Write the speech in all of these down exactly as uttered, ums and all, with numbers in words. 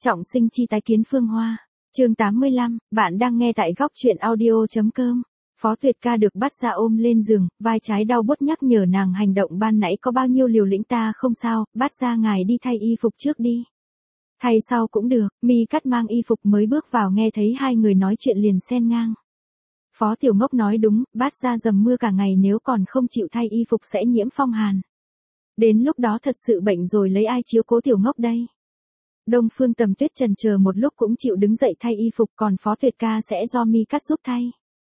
Trọng sinh chi tái kiến Phương Hoa. Chương tám mươi lăm, bạn đang nghe tại góc truyện audio.com. Phó Tuyệt Ca được bắt ra ôm lên giường, vai trái đau buốt nhắc nhở nàng hành động ban nãy có bao nhiêu liều lĩnh. Ta không sao, bắt ra ngài đi thay y phục trước đi. Thay sau cũng được. Mi Cắt mang y phục mới bước vào nghe thấy hai người nói chuyện liền xen ngang. Phó Tiểu Ngốc nói đúng, bắt ra dầm mưa cả ngày nếu còn không chịu thay y phục sẽ nhiễm phong hàn. Đến lúc đó thật sự bệnh rồi lấy ai chiếu cố Tiểu Ngốc đây. Đông Phương Tầm Tuyết chần chờ một lúc cũng chịu đứng dậy thay y phục, còn Phó Tuyệt Ca sẽ do Mi Cắt giúp thay.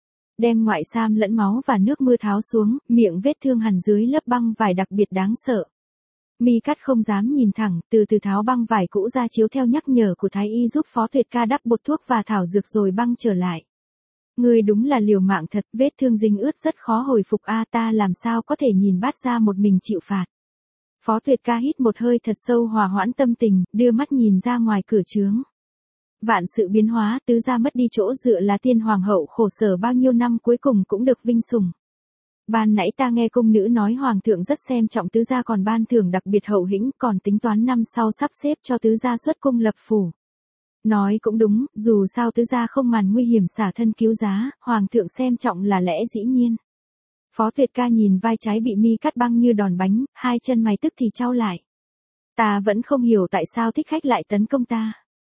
Đem ngoại sam lẫn máu và nước mưa tháo xuống, miệng vết thương hằn dưới lớp băng vải đặc biệt đáng sợ. Mi Cắt không dám nhìn thẳng, từ từ tháo băng vải cũ ra chiếu theo nhắc nhở của Thái Y giúp Phó Tuyệt Ca đắp bột thuốc và thảo dược rồi băng trở lại. Ngươi đúng là liều mạng thật, vết thương dính ướt rất khó hồi phục a, ta làm sao có thể nhìn bắt ra một mình chịu phạt. Phó Tuyệt Ca hít một hơi thật sâu hòa hoãn tâm tình, đưa mắt nhìn ra ngoài cửa trướng. Vạn sự biến hóa, tứ gia mất đi chỗ dựa là tiên hoàng hậu khổ sở bao nhiêu năm cuối cùng cũng được vinh sủng. Ban nãy ta nghe cung nữ nói hoàng thượng rất xem trọng tứ gia còn ban thưởng đặc biệt hậu hĩnh, còn tính toán năm sau sắp xếp cho tứ gia xuất cung lập phủ. Nói cũng đúng, dù sao tứ gia không màn nguy hiểm xả thân cứu giá, hoàng thượng xem trọng là lẽ dĩ nhiên. Phó Tuyệt Ca nhìn vai trái bị Mi Cắt băng như đòn bánh, hai chân mày tức thì chau lại. Ta vẫn không hiểu tại sao Thích Khách lại tấn công ta.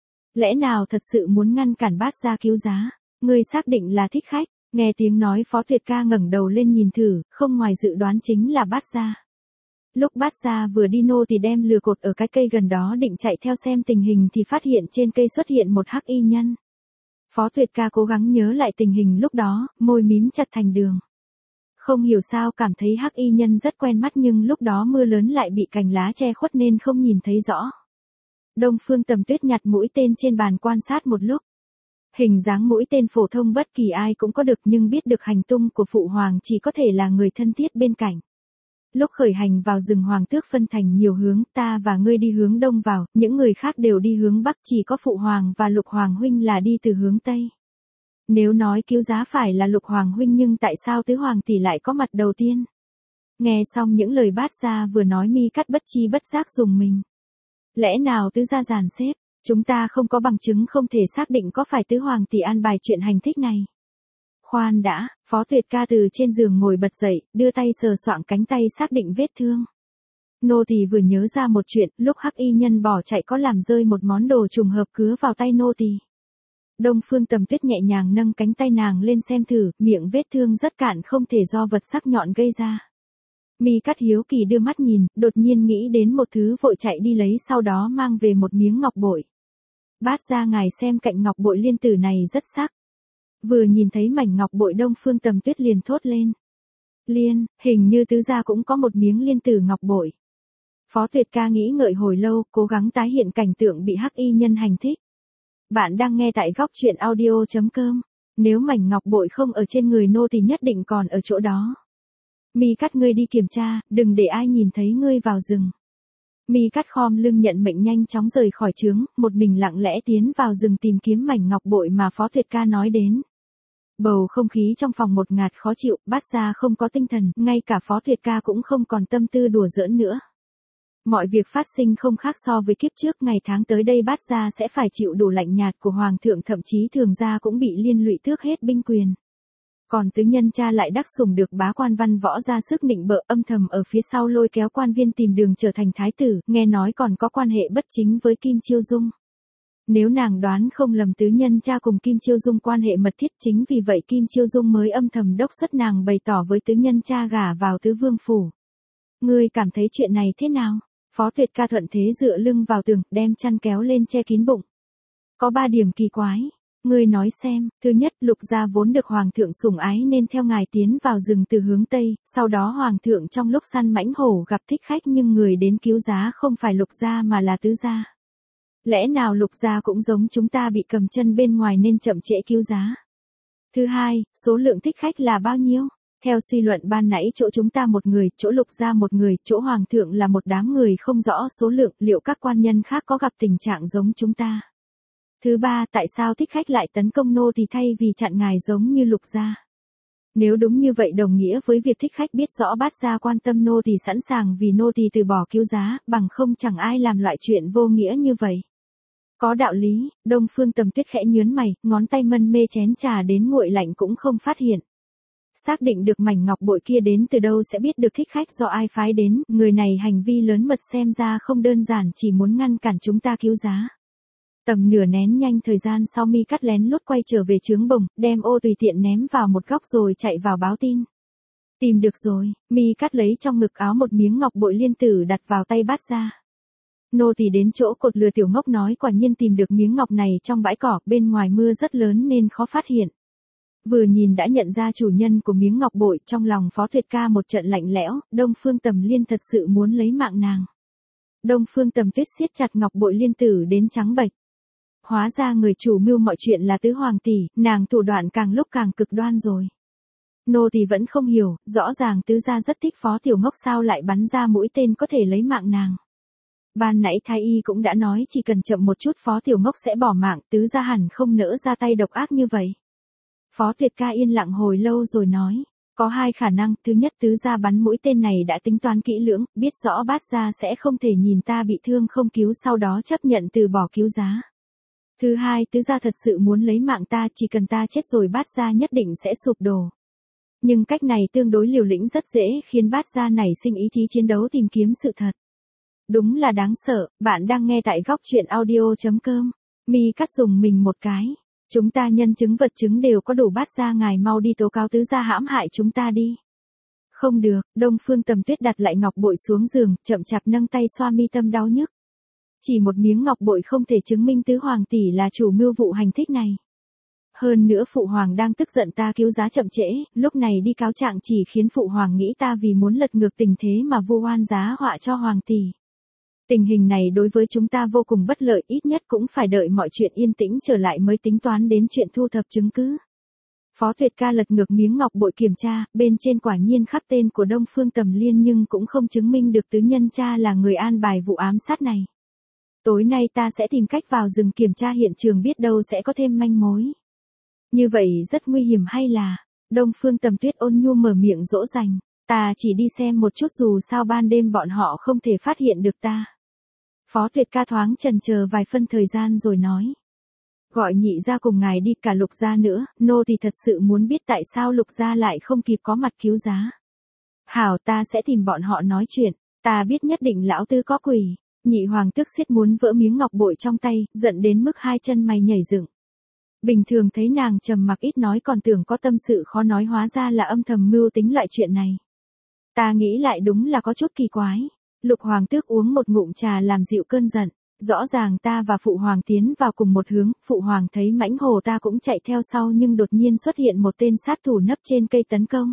Lẽ nào thật sự muốn ngăn cản Bát Gia cứu giá? Ngươi xác định là Thích Khách? Nghe tiếng nói Phó Tuyệt Ca ngẩng đầu lên nhìn thử, không ngoài dự đoán chính là Bát Gia. Lúc Bát Gia vừa đi nô thì đem lừa cột ở cái cây gần đó định chạy theo xem tình hình thì phát hiện trên cây xuất hiện một hắc y nhân. Phó Tuyệt Ca cố gắng nhớ lại tình hình lúc đó, môi mím chặt thành đường. Không hiểu sao cảm thấy hắc y nhân rất quen mắt nhưng lúc đó mưa lớn lại bị cành lá che khuất nên không nhìn thấy rõ. Đông Phương Tầm Tuyết nhặt mũi tên trên bàn quan sát một lúc. Hình dáng mũi tên phổ thông bất kỳ ai cũng có được nhưng biết được hành tung của phụ hoàng chỉ có thể là người thân thiết bên cạnh. Lúc khởi hành vào rừng hoàng tước phân thành nhiều hướng, ta và ngươi đi hướng đông vào, những người khác đều đi hướng bắc, chỉ có phụ hoàng và lục hoàng huynh là đi từ hướng tây. Nếu nói cứu giá phải là lục hoàng huynh nhưng tại sao tứ hoàng tỷ lại có mặt đầu tiên? Nghe xong những lời Bát Gia vừa nói Mi Cắt bất chi bất giác dùng mình. Lẽ nào tứ gia dàn xếp, chúng ta không có bằng chứng không thể xác định có phải tứ hoàng tỷ an bài chuyện hành thích này. Khoan đã, Phó Tuyệt Ca từ trên giường ngồi bật dậy, đưa tay sờ soạng cánh tay xác định vết thương. Nô tỳ vừa nhớ ra một chuyện, lúc hắc y nhân bỏ chạy có làm rơi một món đồ trùng hợp cứa vào tay nô tỳ. Đông Phương Tầm Tuyết nhẹ nhàng nâng cánh tay nàng lên xem thử, miệng vết thương rất cạn không thể do vật sắc nhọn gây ra. Mi Cắt hiếu kỳ đưa mắt nhìn, đột nhiên nghĩ đến một thứ vội chạy đi lấy sau đó mang về một miếng ngọc bội. Bát Gia ngài xem cạnh ngọc bội liên tử này rất sắc. Vừa nhìn thấy mảnh ngọc bội Đông Phương Tầm Tuyết liền thốt lên. Liên, hình như tứ gia cũng có một miếng liên tử ngọc bội. Phó Tuyệt Ca nghĩ ngợi hồi lâu, cố gắng tái hiện cảnh tượng bị hắc y nhân hành thích. Bạn đang nghe tại góc truyện audio.com. Nếu mảnh ngọc bội không ở trên người nô thì nhất định còn ở chỗ đó. Mi Cắt ngươi đi kiểm tra, đừng để ai nhìn thấy ngươi vào rừng. Mi Cắt khom lưng nhận mệnh nhanh chóng rời khỏi trướng, một mình lặng lẽ tiến vào rừng tìm kiếm mảnh ngọc bội mà Phó Tuyệt Ca nói đến. Bầu không khí trong phòng một ngạt khó chịu, Bát Gia không có tinh thần, ngay cả Phó Tuyệt Ca cũng không còn tâm tư đùa giỡn nữa. Mọi việc phát sinh không khác so với kiếp trước, ngày tháng tới đây Bát Gia sẽ phải chịu đủ lạnh nhạt của hoàng thượng, thậm chí thường gia cũng bị liên lụy tước hết binh quyền. Còn tứ nhân cha lại đắc sủng được bá quan văn võ ra sức nịnh bợ, âm thầm ở phía sau lôi kéo quan viên tìm đường trở thành thái tử, nghe nói còn có quan hệ bất chính với Kim Chiêu Dung. Nếu nàng đoán không lầm tứ nhân cha cùng Kim Chiêu Dung quan hệ mật thiết, chính vì vậy Kim Chiêu Dung mới âm thầm đốc xuất nàng bày tỏ với tứ nhân cha gả vào tứ vương phủ. Ngươi cảm thấy chuyện này thế nào? Phó Tuyệt Ca thuận thế dựa lưng vào tường, đem chăn kéo lên che kín bụng. Có ba điểm kỳ quái. Ngươi nói xem, thứ nhất, Lục gia vốn được hoàng thượng sủng ái nên theo ngài tiến vào rừng từ hướng tây, sau đó hoàng thượng trong lúc săn mãnh hổ gặp Thích Khách nhưng người đến cứu giá không phải Lục gia mà là tứ gia. Lẽ nào Lục gia cũng giống chúng ta bị cầm chân bên ngoài nên chậm trễ cứu giá? Thứ hai, số lượng Thích Khách là bao nhiêu? Theo suy luận ban nãy chỗ chúng ta một người, chỗ Lục gia một người, chỗ hoàng thượng là một đám người không rõ số lượng, liệu các quan nhân khác có gặp tình trạng giống chúng ta? Thứ ba, tại sao Thích Khách lại tấn công nô thì thay vì chặn ngài giống như Lục gia? Nếu đúng như vậy đồng nghĩa với việc Thích Khách biết rõ Bát Gia quan tâm nô thì sẵn sàng vì nô thì từ bỏ cứu giá, bằng không chẳng ai làm loại chuyện vô nghĩa như vậy. Có đạo lý, Đông Phương Tầm Tuyết khẽ nhớn mày, ngón tay mân mê chén trà đến nguội lạnh cũng không phát hiện. Xác định được mảnh ngọc bội kia đến từ đâu sẽ biết được thích khách do ai phái đến, người này hành vi lớn mật xem ra không đơn giản chỉ muốn ngăn cản chúng ta cứu giá. Tầm nửa nén nhanh thời gian sau Mi Cắt lén lút quay trở về trướng bồng, đem ô tùy tiện ném vào một góc rồi chạy vào báo tin. Tìm được rồi, Mi Cắt lấy trong ngực áo một miếng ngọc bội liên tử đặt vào tay Bát Gia. Nô tỳ đến chỗ cột lừa tiểu ngốc nói quả nhiên tìm được miếng ngọc này trong bãi cỏ, bên ngoài mưa rất lớn nên khó phát hiện. Vừa nhìn đã nhận ra chủ nhân của miếng ngọc bội, trong lòng Phó Tuyệt Ca một trận lạnh lẽo, Đông Phương Tầm Liên thật sự muốn lấy mạng nàng. Đông Phương Tầm Tuyết siết chặt ngọc bội liên tử đến trắng bệch. Hóa ra người chủ mưu mọi chuyện là Tứ Hoàng tỷ, nàng thủ đoạn càng lúc càng cực đoan rồi. Nô tỳ vẫn không hiểu, rõ ràng tứ gia rất thích Phó tiểu ngốc sao lại bắn ra mũi tên có thể lấy mạng nàng. Ban nãy thái y cũng đã nói chỉ cần chậm một chút Phó tiểu ngốc sẽ bỏ mạng, tứ gia hẳn không nỡ ra tay độc ác như vậy. Phó Tuyệt Ca yên lặng hồi lâu rồi nói, có hai khả năng, thứ nhất tứ gia bắn mũi tên này đã tính toán kỹ lưỡng, biết rõ Bát gia sẽ không thể nhìn ta bị thương không cứu sau đó chấp nhận từ bỏ cứu giá. Thứ hai, tứ gia thật sự muốn lấy mạng ta, chỉ cần ta chết rồi Bát gia nhất định sẽ sụp đổ. Nhưng cách này tương đối liều lĩnh rất dễ khiến Bát gia nảy sinh ý chí chiến đấu tìm kiếm sự thật. Đúng là đáng sợ, bạn đang nghe tại góc truyện audio chấm com. Mi Cắt dùng mình một cái. Chúng ta nhân chứng vật chứng đều có đủ, Bát gia ngài mau đi tố cáo tứ gia hãm hại chúng ta đi. Không được, Đông Phương Tầm Tuyết đặt lại ngọc bội xuống giường, chậm chạp nâng tay xoa mi tâm đau nhức. Chỉ một miếng ngọc bội không thể chứng minh tứ hoàng tỷ là chủ mưu vụ hành thích này. Hơn nữa phụ hoàng đang tức giận ta cứu giá chậm trễ, lúc này đi cáo trạng chỉ khiến phụ hoàng nghĩ ta vì muốn lật ngược tình thế mà vu oan giá họa cho hoàng tỷ. Tình hình này đối với chúng ta vô cùng bất lợi, ít nhất cũng phải đợi mọi chuyện yên tĩnh trở lại mới tính toán đến chuyện thu thập chứng cứ. Phó Tuyệt Ca lật ngược miếng ngọc bội kiểm tra, bên trên quả nhiên khắc tên của Đông Phương Tầm Liên nhưng cũng không chứng minh được tứ nhân cha là người an bài vụ ám sát này. Tối nay ta sẽ tìm cách vào rừng kiểm tra hiện trường, biết đâu sẽ có thêm manh mối. Như vậy rất nguy hiểm hay là? Đông Phương Tầm Tuyết ôn nhu mở miệng dỗ dành, ta chỉ đi xem một chút dù sao ban đêm bọn họ không thể phát hiện được ta. Phó Tuyệt Ca thoáng chần chờ vài phân thời gian rồi nói. Gọi nhị gia cùng ngài đi, cả Lục gia nữa, nô thì thật sự muốn biết tại sao Lục gia lại không kịp có mặt cứu giá. Hảo, ta sẽ tìm bọn họ nói chuyện, ta biết nhất định lão tư có quỷ. Nhị hoàng tức xiết muốn vỡ miếng ngọc bội trong tay, giận đến mức hai chân mày nhảy dựng. Bình thường thấy nàng trầm mặc ít nói còn tưởng có tâm sự khó nói, hóa ra là âm thầm mưu tính loại chuyện này. Ta nghĩ lại đúng là có chút kỳ quái. Lục hoàng tước uống một ngụm trà làm dịu cơn giận. Rõ ràng ta và phụ hoàng tiến vào cùng một hướng, phụ hoàng thấy mãnh hồ ta cũng chạy theo sau nhưng đột nhiên xuất hiện một tên sát thủ nấp trên cây tấn công.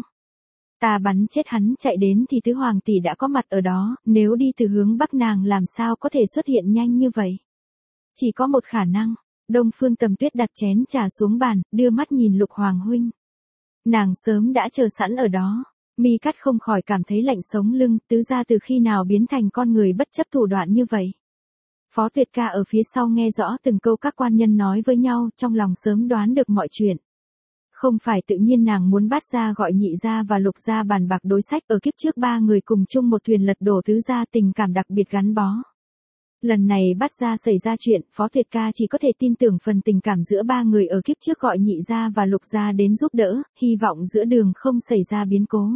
Ta bắn chết hắn, chạy đến thì tứ hoàng tỷ đã có mặt ở đó, nếu đi từ hướng bắc nàng làm sao có thể xuất hiện nhanh như vậy. Chỉ có một khả năng. Đông Phương Tầm Tuyết đặt chén trà xuống bàn, đưa mắt nhìn Lục hoàng huynh. Nàng sớm đã chờ sẵn ở đó. Mi Cắt không khỏi cảm thấy lạnh sống lưng, tứ gia từ khi nào biến thành con người bất chấp thủ đoạn như vậy. Phó Tuyệt Ca ở phía sau nghe rõ từng câu các quan nhân nói với nhau, trong lòng sớm đoán được mọi chuyện. Không phải tự nhiên nàng muốn Bát gia gọi nhị gia và Lục gia bàn bạc đối sách, ở kiếp trước ba người cùng chung một thuyền lật đổ tứ gia, tình cảm đặc biệt gắn bó. Lần này Bát gia xảy ra chuyện, Phó Tuyệt Ca chỉ có thể tin tưởng phần tình cảm giữa ba người ở kiếp trước gọi nhị gia và Lục gia đến giúp đỡ, hy vọng giữa đường không xảy ra biến cố.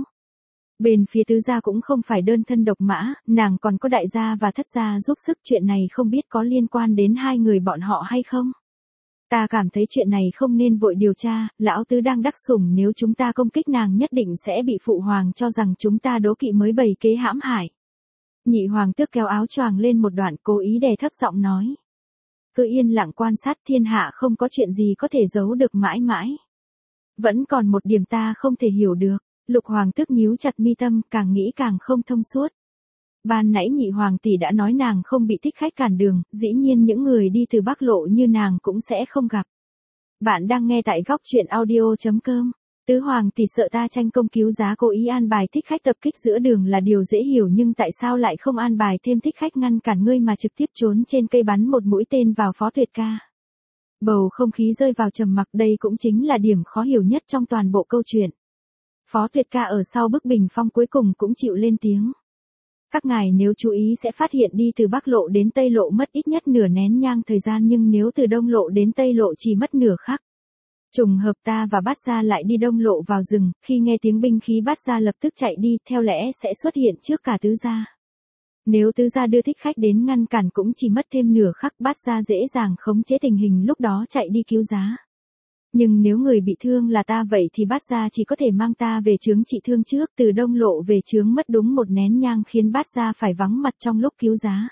Bên phía tứ gia cũng không phải đơn thân độc mã, nàng còn có đại gia và thất gia giúp sức, chuyện này không biết có liên quan đến hai người bọn họ hay không. Ta cảm thấy chuyện này không nên vội điều tra, lão tứ đang đắc sủng, nếu chúng ta công kích nàng nhất định sẽ bị phụ hoàng cho rằng chúng ta đố kỵ mới bày kế hãm hại. Nhị hoàng tước kéo áo choàng lên một đoạn, cố ý đè thấp giọng nói. Cứ yên lặng quan sát, thiên hạ không có chuyện gì có thể giấu được mãi mãi. Vẫn còn một điểm ta không thể hiểu được. Lục hoàng tước nhíu chặt mi tâm, càng nghĩ càng không thông suốt. Ban nãy nhị hoàng tỷ đã nói nàng không bị thích khách cản đường, dĩ nhiên những người đi từ Bắc Lộ như nàng cũng sẽ không gặp. Bạn đang nghe tại góc truyện audio chấm com. Tứ hoàng tỷ sợ ta tranh công cứu giá, cố ý an bài thích khách tập kích giữa đường là điều dễ hiểu, nhưng tại sao lại không an bài thêm thích khách ngăn cản ngươi mà trực tiếp trốn trên cây bắn một mũi tên vào Phó Tuyệt Ca. Bầu không khí rơi vào trầm mặc, đây cũng chính là điểm khó hiểu nhất trong toàn bộ câu chuyện. Phó Tuyệt Ca ở sau bức bình phong cuối cùng cũng chịu lên tiếng. Các ngài nếu chú ý sẽ phát hiện đi từ Bắc Lộ đến Tây Lộ mất ít nhất nửa nén nhang thời gian nhưng nếu từ Đông Lộ đến Tây Lộ chỉ mất nửa khắc. Trùng hợp ta và Bát Gia lại đi Đông Lộ vào rừng, khi nghe tiếng binh khí Bát Gia lập tức chạy đi, theo lẽ sẽ xuất hiện trước cả tứ gia. Nếu tứ gia đưa thích khách đến ngăn cản cũng chỉ mất thêm nửa khắc, Bát Gia dễ dàng khống chế tình hình lúc đó chạy đi cứu giá. Nhưng nếu người bị thương là ta vậy thì Bát Gia chỉ có thể mang ta về chướng trị thương trước, từ Đông Lộ về chướng mất đúng một nén nhang khiến Bát Gia phải vắng mặt trong lúc cứu giá.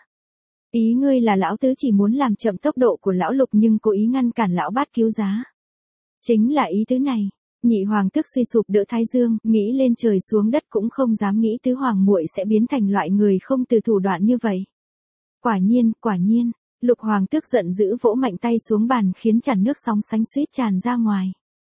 Ý ngươi là lão tứ chỉ muốn làm chậm tốc độ của lão Lục nhưng cố ý ngăn cản lão Bát cứu giá. Chính là ý tứ này. Nhị hoàng tức suy sụp đỡ Thái Dương, nghĩ lên trời xuống đất cũng không dám nghĩ tứ hoàng muội sẽ biến thành loại người không từ thủ đoạn như vậy. Quả nhiên, quả nhiên. Lục hoàng tước giận dữ vỗ mạnh tay xuống bàn khiến chản nước sóng sánh suýt tràn ra ngoài.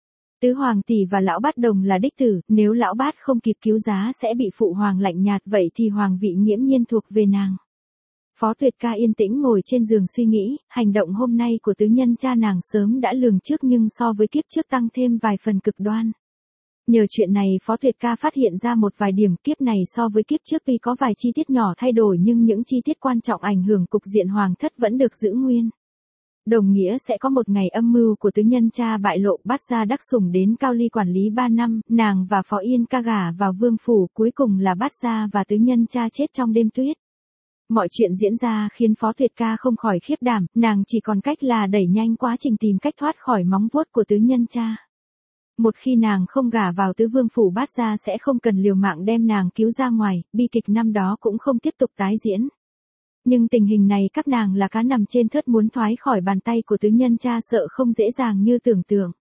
Tứ hoàng tỷ và lão bát đồng là đích tử, nếu lão bát không kịp cứu giá sẽ bị phụ hoàng lạnh nhạt vậy thì hoàng vị nghiễm nhiên thuộc về nàng. Phó Tuyệt Ca yên tĩnh ngồi trên giường suy nghĩ, hành động hôm nay của tứ nhân cha nàng sớm đã lường trước nhưng so với kiếp trước tăng thêm vài phần cực đoan. Nhờ chuyện này Phó Tuyệt Ca phát hiện ra một vài điểm kiếp này so với kiếp trước tuy có vài chi tiết nhỏ thay đổi nhưng những chi tiết quan trọng ảnh hưởng cục diện hoàng thất vẫn được giữ nguyên. Đồng nghĩa sẽ có một ngày âm mưu của tứ nhân cha bại lộ, Bát Gia đắc sủng đến Cao Ly quản lý ba năm, nàng và Phó Yên Ca gả vào vương phủ, cuối cùng là Bát Gia và tứ nhân cha chết trong đêm tuyết. Mọi chuyện diễn ra khiến Phó Tuyệt Ca không khỏi khiếp đảm, nàng chỉ còn cách là đẩy nhanh quá trình tìm cách thoát khỏi móng vuốt của tứ nhân cha. Một khi nàng không gả vào tứ vương phủ Bát Gia sẽ không cần liều mạng đem nàng cứu ra ngoài, bi kịch năm đó cũng không tiếp tục tái diễn. Nhưng tình hình này các nàng là cá nằm trên thớt muốn thoái khỏi bàn tay của tứ nhân cha sợ không dễ dàng như tưởng tượng.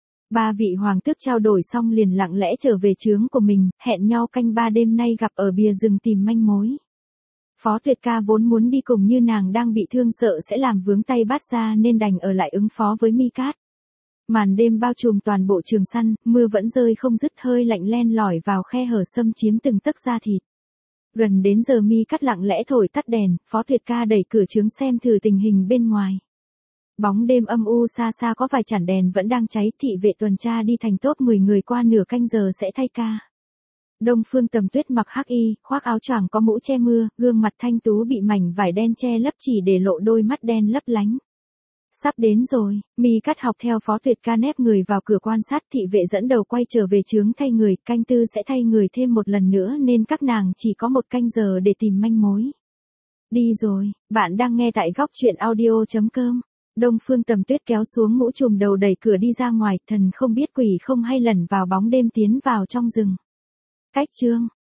Ba vị hoàng tước trao đổi xong liền lặng lẽ trở về chướng của mình, hẹn nhau canh ba đêm nay gặp ở bìa rừng tìm manh mối. Phó Tuyệt Ca vốn muốn đi cùng như nàng đang bị thương sợ sẽ làm vướng tay Bát Gia nên đành ở lại ứng phó với Mi Cát. Màn đêm bao trùm toàn bộ Trường Săn, mưa vẫn rơi không dứt, hơi lạnh len lỏi vào khe hở xâm chiếm từng tấc da thịt. Gần đến giờ Mi Cát lặng lẽ thổi tắt đèn, Phó Tuyệt Ca đẩy cửa trướng xem thử tình hình bên ngoài. Bóng đêm âm u xa xa có vài chản đèn vẫn đang cháy, thị vệ tuần tra đi thành top mười người qua nửa canh giờ sẽ thay ca. Đông Phương Tầm Tuyết mặc hắc y, khoác áo choàng có mũ che mưa, gương mặt thanh tú bị mảnh vải đen che lấp chỉ để lộ đôi mắt đen lấp lánh. Sắp đến rồi, Mi Cát học theo Phó Tuyệt Ca nép người vào cửa quan sát, thị vệ dẫn đầu quay trở về chướng thay người, canh tư sẽ thay người thêm một lần nữa nên các nàng chỉ có một canh giờ để tìm manh mối. Đi rồi, bạn đang nghe tại góc truyện audio chấm com. Đông Phương Tầm Tuyết kéo xuống mũ trùm đầu đẩy cửa đi ra ngoài, thần không biết quỷ không hay lẩn vào bóng đêm tiến vào trong rừng. Cách chương